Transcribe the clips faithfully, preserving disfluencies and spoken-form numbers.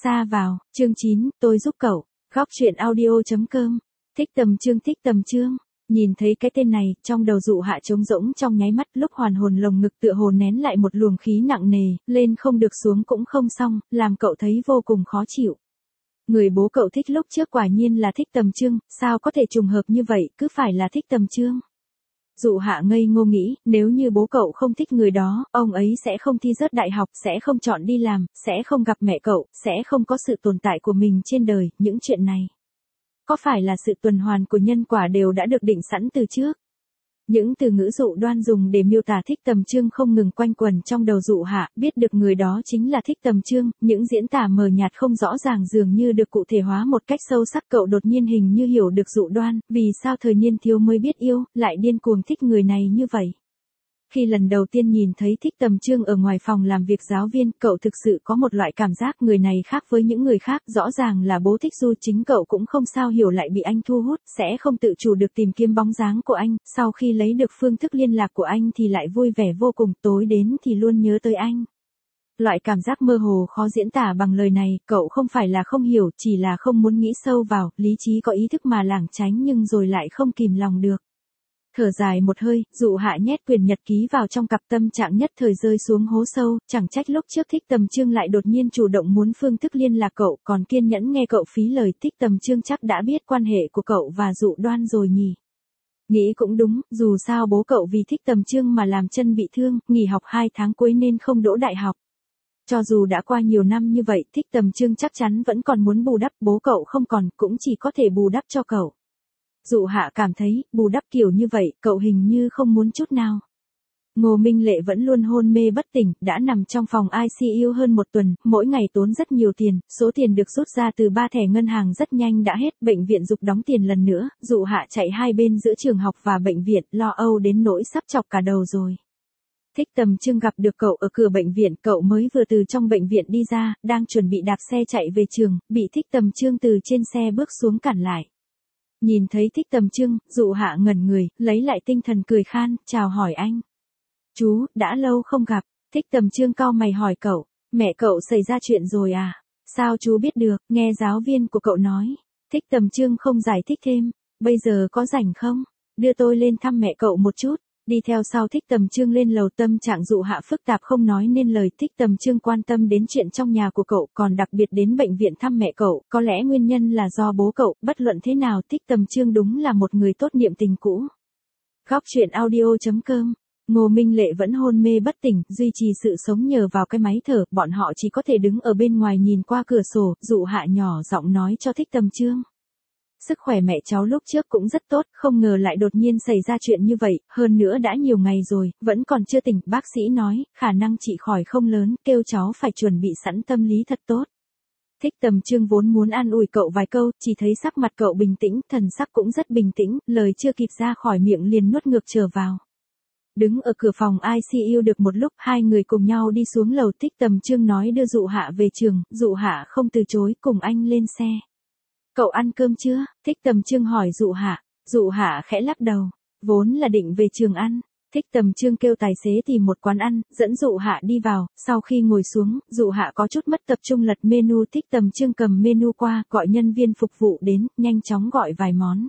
Xa vào, chương chín, tôi giúp cậu. Góc truyện audio.com. Thích Tầm Chương thích Tầm Chương. Nhìn thấy cái tên này, trong đầu Dụ Hạ trống rỗng trong nháy mắt, lúc hoàn hồn lồng ngực tựa hồ nén lại một luồng khí nặng nề, lên không được xuống cũng không xong, làm cậu thấy vô cùng khó chịu. Người bố cậu thích lúc trước quả nhiên là Thích Tầm Chương, sao có thể trùng hợp như vậy, cứ phải là Thích Tầm Chương. Dụ Hạ ngây ngô nghĩ, nếu như bố cậu không thích người đó, ông ấy sẽ không thi rớt đại học, sẽ không chọn đi làm, sẽ không gặp mẹ cậu, sẽ không có sự tồn tại của mình trên đời, những chuyện này. Có phải là sự tuần hoàn của nhân quả đều đã được định sẵn từ trước? Những từ ngữ Dụ Đoan dùng để miêu tả Thích Tầm Chương không ngừng quanh quẩn trong đầu Dụ Hạ, biết được người đó chính là Thích Tầm Chương, những diễn tả mờ nhạt không rõ ràng dường như được cụ thể hóa một cách sâu sắc. Cậu đột nhiên hình như hiểu được Dụ Đoan, vì sao thời niên thiếu mới biết yêu, lại điên cuồng thích người này như vậy. Khi lần đầu tiên nhìn thấy Thích Tầm Chương ở ngoài phòng làm việc giáo viên, cậu thực sự có một loại cảm giác người này khác với những người khác, rõ ràng là bố thích Du, chính cậu cũng không sao hiểu lại bị anh thu hút, sẽ không tự chủ được tìm kiếm bóng dáng của anh, sau khi lấy được phương thức liên lạc của anh thì lại vui vẻ vô cùng, tối đến thì luôn nhớ tới anh. Loại cảm giác mơ hồ khó diễn tả bằng lời này, cậu không phải là không hiểu, chỉ là không muốn nghĩ sâu vào, lý trí có ý thức mà lảng tránh nhưng rồi lại không kìm lòng được. Thở dài một hơi, Dụ Hạ nhét quyển nhật ký vào trong cặp, tâm trạng nhất thời rơi xuống hố sâu, chẳng trách lúc trước Thích Tầm Chương lại đột nhiên chủ động muốn phương thức liên lạc cậu, còn kiên nhẫn nghe cậu phí lời. Thích Tầm Chương chắc đã biết quan hệ của cậu và Dụ Đoan rồi nhỉ. Nghĩ cũng đúng, dù sao bố cậu vì Thích Tầm Chương mà làm chân bị thương, nghỉ học hai tháng cuối nên không đỗ đại học. Cho dù đã qua nhiều năm như vậy, Thích Tầm Chương chắc chắn vẫn còn muốn bù đắp, bố cậu không còn, cũng chỉ có thể bù đắp cho cậu. Dụ Hạ cảm thấy, bù đắp kiểu như vậy, cậu hình như không muốn chút nào. Ngô Minh Lệ vẫn luôn hôn mê bất tỉnh, đã nằm trong phòng i xê u hơn một tuần, mỗi ngày tốn rất nhiều tiền, số tiền được rút ra từ ba thẻ ngân hàng rất nhanh đã hết, bệnh viện giục đóng tiền lần nữa. Dụ Hạ chạy hai bên giữa trường học và bệnh viện, lo âu đến nỗi sắp chọc cả đầu rồi. Thích Tầm Chương gặp được cậu ở cửa bệnh viện, cậu mới vừa từ trong bệnh viện đi ra, đang chuẩn bị đạp xe chạy về trường, bị Thích Tầm Chương từ trên xe bước xuống cản lại. Nhìn thấy Thích Tầm Chương, Dụ Hạ ngẩn người, lấy lại tinh thần cười khan, chào hỏi anh. Chú, đã lâu không gặp. Thích Tầm Chương cau mày hỏi cậu, mẹ cậu xảy ra chuyện rồi à? Sao chú biết được, nghe giáo viên của cậu nói. Thích Tầm Chương không giải thích thêm, bây giờ có rảnh không? Đưa tôi lên thăm mẹ cậu một chút. Đi theo sau Thích Tầm Chương lên lầu, tâm trạng Dụ Hạ phức tạp không nói nên lời. Thích Tầm Chương quan tâm đến chuyện trong nhà của cậu, còn đặc biệt đến bệnh viện thăm mẹ cậu, có lẽ nguyên nhân là do bố cậu. Bất luận thế nào, Thích Tầm Chương đúng là một người tốt niệm tình cũ. Góc truyện audio.com. Ngô Minh Lệ vẫn hôn mê bất tỉnh, duy trì sự sống nhờ vào cái máy thở, bọn họ chỉ có thể đứng ở bên ngoài nhìn qua cửa sổ. Dụ Hạ nhỏ giọng nói cho Thích Tầm Chương. Sức khỏe mẹ cháu lúc trước cũng rất tốt, không ngờ lại đột nhiên xảy ra chuyện như vậy, hơn nữa đã nhiều ngày rồi, vẫn còn chưa tỉnh, bác sĩ nói, khả năng trị khỏi không lớn, kêu cháu phải chuẩn bị sẵn tâm lý thật tốt. Thích Tầm Chương vốn muốn an ủi cậu vài câu, chỉ thấy sắc mặt cậu bình tĩnh, thần sắc cũng rất bình tĩnh, lời chưa kịp ra khỏi miệng liền nuốt ngược trở vào. Đứng ở cửa phòng i xê u được một lúc, hai người cùng nhau đi xuống lầu. Thích Tầm Chương nói đưa Dụ Hạ về trường, Dụ Hạ không từ chối, cùng anh lên xe. Cậu ăn cơm chưa? Thích Tầm Chương hỏi Dụ Hạ. Dụ Hạ khẽ lắc đầu, vốn là định về trường ăn. Thích Tầm Chương kêu tài xế tìm một quán ăn, dẫn Dụ Hạ đi vào, sau khi ngồi xuống, Dụ Hạ có chút mất tập trung lật menu. Thích Tầm Chương cầm menu qua, gọi nhân viên phục vụ đến, nhanh chóng gọi vài món.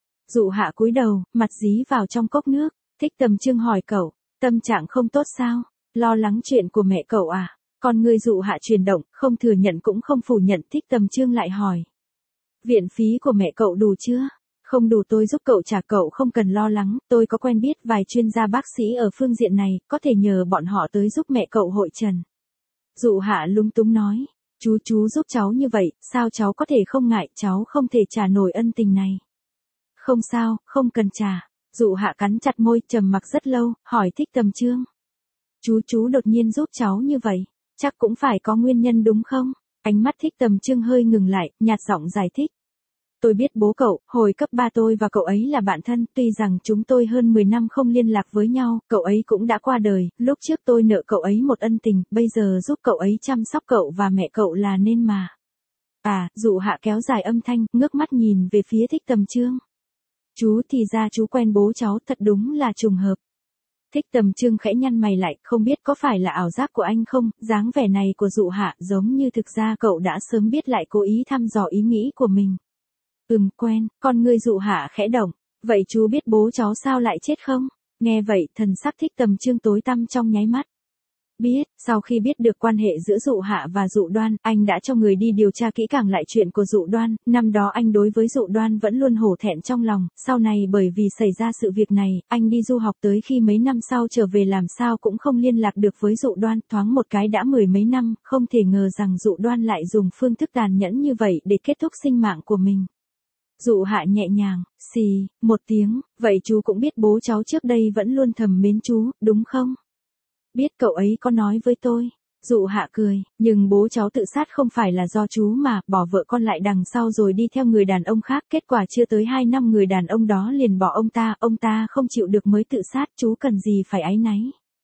Dụ Hạ cúi đầu, mặt dí vào trong cốc nước. Thích Tầm Chương hỏi cậu, tâm trạng không tốt sao? Lo lắng chuyện của mẹ cậu à? Còn người Dụ Hạ chuyển động, không thừa nhận cũng không phủ nhận. Thích Tầm Chương lại hỏi, viện phí của mẹ cậu đủ chưa? Không đủ tôi giúp cậu trả, cậu không cần lo lắng, tôi có quen biết vài chuyên gia bác sĩ ở phương diện này, có thể nhờ bọn họ tới giúp mẹ cậu hội trần. Dụ Hạ lúng túng nói, chú chú giúp cháu như vậy, sao cháu có thể không ngại, cháu không thể trả nổi ân tình này. Không sao, không cần trả. Dụ Hạ cắn chặt môi, trầm mặc rất lâu, hỏi Thích Tầm Chương. Chú chú đột nhiên giúp cháu như vậy, chắc cũng phải có nguyên nhân đúng không? Ánh mắt Thích Tầm Chương hơi ngừng lại, nhạt giọng giải thích. Tôi biết bố cậu, hồi cấp ba tôi và cậu ấy là bạn thân, tuy rằng chúng tôi hơn mười năm không liên lạc với nhau, cậu ấy cũng đã qua đời, lúc trước tôi nợ cậu ấy một ân tình, bây giờ giúp cậu ấy chăm sóc cậu và mẹ cậu là nên mà. À, Dụ Hạ kéo dài âm thanh, ngước mắt nhìn về phía Thích Tầm Chương. Chú thì ra chú quen bố cháu, thật đúng là trùng hợp. Thích Tầm Trương khẽ nhăn mày lại, không biết có phải là ảo giác của anh không, dáng vẻ này của Dụ Hạ giống như thực ra cậu đã sớm biết lại cố ý thăm dò ý nghĩ của mình. Ừm quen, con ngươi Dụ Hạ khẽ động, vậy chú biết bố cháu sao lại chết không? Nghe vậy, thần sắc Thích Tầm Trương tối tăm trong nháy mắt. Biết, sau khi biết được quan hệ giữa Dụ Hạ và Dụ Đoan, anh đã cho người đi điều tra kỹ càng lại chuyện của Dụ Đoan, năm đó anh đối với Dụ Đoan vẫn luôn hổ thẹn trong lòng, sau này bởi vì xảy ra sự việc này, anh đi du học tới khi mấy năm sau trở về làm sao cũng không liên lạc được với Dụ Đoan, thoáng một cái đã mười mấy năm, không thể ngờ rằng Dụ Đoan lại dùng phương thức tàn nhẫn như vậy để kết thúc sinh mạng của mình. Dụ Hạ nhẹ nhàng, xì, một tiếng, vậy chú cũng biết bố cháu trước đây vẫn luôn thầm mến chú, đúng không? Biết, cậu ấy có nói với tôi. Dụ Hạ cười, nhưng bố cháu tự sát không phải là do chú mà, bỏ vợ con lại đằng sau rồi đi theo người đàn ông khác, kết quả chưa tới hai năm người đàn ông đó liền bỏ ông ta, ông ta không chịu được mới tự sát, chú cần gì phải áy náy.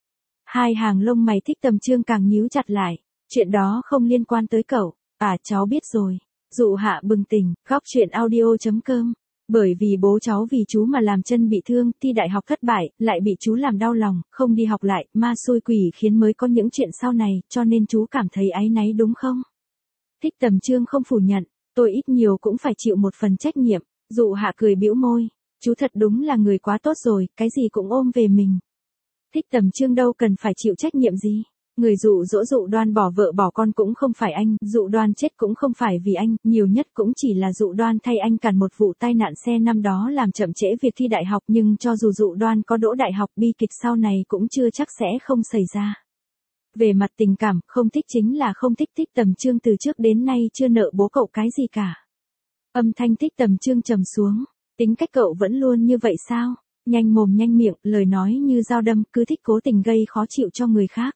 Hai hàng lông mày Thích Tầm Trương càng nhíu chặt lại, chuyện đó không liên quan tới cậu, à cháu biết rồi. Dụ Hạ bừng tỉnh, góc chuyện audio chấm com. Bởi vì bố cháu vì chú mà làm chân bị thương, thi đại học thất bại, lại bị chú làm đau lòng, không đi học lại, ma xui quỷ khiến mới có những chuyện sau này, cho nên chú cảm thấy áy náy đúng không? Thích Tầm Trương không phủ nhận, tôi ít nhiều cũng phải chịu một phần trách nhiệm. Dụ Hạ cười bĩu môi, chú thật đúng là người quá tốt rồi, cái gì cũng ôm về mình. Thích Tầm Trương đâu cần phải chịu trách nhiệm gì. Người dụ dỗ Dụ Đoan bỏ vợ bỏ con cũng không phải anh, Dụ Đoan chết cũng không phải vì anh, nhiều nhất cũng chỉ là Dụ Đoan thay anh cản một vụ tai nạn xe năm đó làm chậm trễ việc thi đại học, nhưng cho dù Dụ Đoan có đỗ đại học, bi kịch sau này cũng chưa chắc sẽ không xảy ra. Về mặt tình cảm, không thích chính là không thích. Thích Tầm Trương từ trước đến nay chưa nợ bố cậu cái gì cả. Âm thanh Thích Tầm Trương trầm xuống, tính cách cậu vẫn luôn như vậy sao? Nhanh mồm nhanh miệng, lời nói như dao đâm, cứ thích cố tình gây khó chịu cho người khác.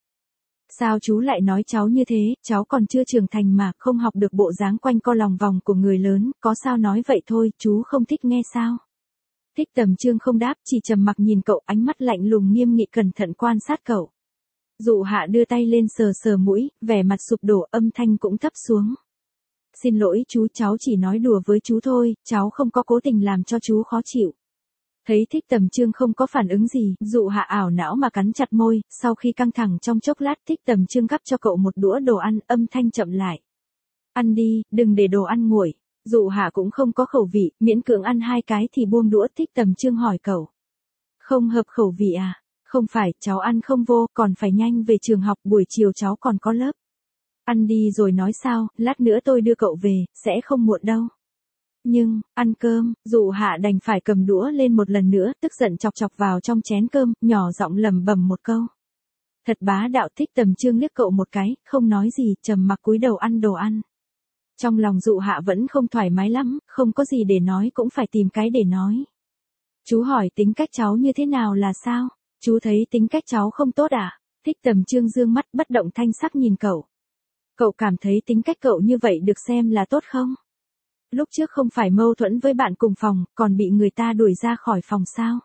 Sao chú lại nói cháu như thế, cháu còn chưa trưởng thành mà, không học được bộ dáng quanh co lòng vòng của người lớn, có sao nói vậy thôi, chú không thích nghe sao? Thích Tầm Trương không đáp, chỉ trầm mặc nhìn cậu, ánh mắt lạnh lùng nghiêm nghị cẩn thận quan sát cậu. Dụ Hạ đưa tay lên sờ sờ mũi, vẻ mặt sụp đổ, âm thanh cũng thấp xuống. Xin lỗi chú, cháu chỉ nói đùa với chú thôi, cháu không có cố tình làm cho chú khó chịu. Thấy Thích Tầm Trương không có phản ứng gì, Dụ Hạ ảo não mà cắn chặt môi, sau khi căng thẳng trong chốc lát Thích Tầm Trương gắp cho cậu một đũa đồ ăn, âm thanh chậm lại. Ăn đi, đừng để đồ ăn nguội. Dụ Hạ cũng không có khẩu vị, miễn cưỡng ăn hai cái thì buông đũa. Thích Tầm Trương hỏi cậu. Không hợp khẩu vị à? Không phải, cháu ăn không vô, còn phải nhanh về trường học, buổi chiều cháu còn có lớp. Ăn đi rồi nói sao, lát nữa tôi đưa cậu về, sẽ không muộn đâu. Nhưng, ăn cơm, Dụ Hạ đành phải cầm đũa lên một lần nữa, tức giận chọc chọc vào trong chén cơm, nhỏ giọng lẩm bẩm một câu. Thật bá đạo. Thích Tầm Trương liếc cậu một cái, không nói gì, trầm mặc cúi đầu ăn đồ ăn. Trong lòng Dụ Hạ vẫn không thoải mái lắm, không có gì để nói cũng phải tìm cái để nói. Chú hỏi tính cách cháu như thế nào là sao? Chú thấy tính cách cháu không tốt à? Thích Tầm Trương dương mắt bất động thanh sắc nhìn cậu. Cậu cảm thấy tính cách cậu như vậy được xem là tốt không? Lúc trước không phải mâu thuẫn với bạn cùng phòng, còn bị người ta đuổi ra khỏi phòng sao?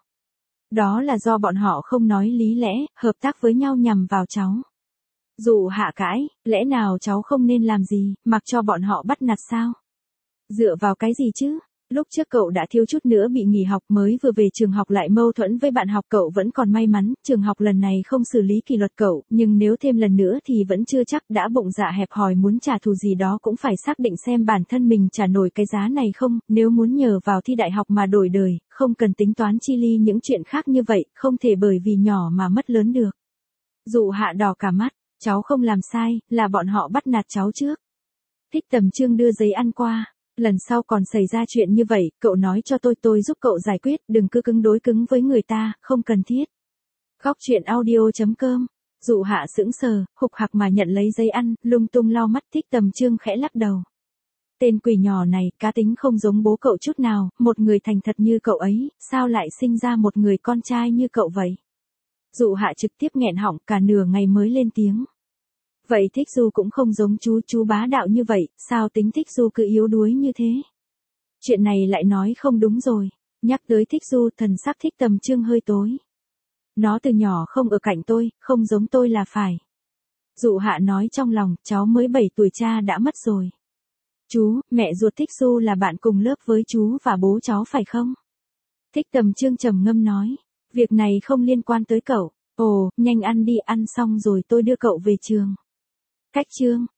Đó là do bọn họ không nói lý lẽ, hợp tác với nhau nhằm vào cháu. Dụ Hạ cãi, lẽ nào cháu không nên làm gì, mặc cho bọn họ bắt nạt sao? Dựa vào cái gì chứ? Lúc trước cậu đã thiếu chút nữa bị nghỉ học, mới vừa về trường học lại mâu thuẫn với bạn học, cậu vẫn còn may mắn, trường học lần này không xử lý kỷ luật cậu, nhưng nếu thêm lần nữa thì vẫn chưa chắc. Đã bụng dạ hẹp hòi muốn trả thù gì đó cũng phải xác định xem bản thân mình trả nổi cái giá này không, nếu muốn nhờ vào thi đại học mà đổi đời, không cần tính toán chi ly những chuyện khác như vậy, không thể bởi vì nhỏ mà mất lớn được. Dụ Hạ đỏ cả mắt, cháu không làm sai, là bọn họ bắt nạt cháu trước. Thích Tầm Trương đưa giấy ăn qua. Lần sau còn xảy ra chuyện như vậy, cậu nói cho tôi, tôi giúp cậu giải quyết, đừng cứ cứng đối cứng với người ta, không cần thiết. Góc chuyện audio chấm com. Dụ Hạ sững sờ, hục hặc mà nhận lấy giấy ăn, lung tung lau mắt. Thích Tầm Trương khẽ lắc đầu. Tên quỷ nhỏ này, cá tính không giống bố cậu chút nào, một người thành thật như cậu ấy, sao lại sinh ra một người con trai như cậu vậy? Dụ Hạ trực tiếp nghẹn họng, cả nửa ngày mới lên tiếng. Vậy Thích Du cũng không giống chú, chú bá đạo như vậy, sao tính Thích Du cứ yếu đuối như thế? Chuyện này lại nói không đúng rồi. Nhắc tới Thích Du, thần sắc Thích Tầm Trương hơi tối. Nó từ nhỏ không ở cạnh tôi, không giống tôi là phải. Dụ Hạ nói trong lòng, cháu mới bảy tuổi cha đã mất rồi. Chú, mẹ ruột Thích Du là bạn cùng lớp với chú và bố cháu phải không? Thích Tầm Trương trầm ngâm nói. Việc này không liên quan tới cậu. Ồ, nhanh ăn đi, ăn xong rồi tôi đưa cậu về trường. Cách chương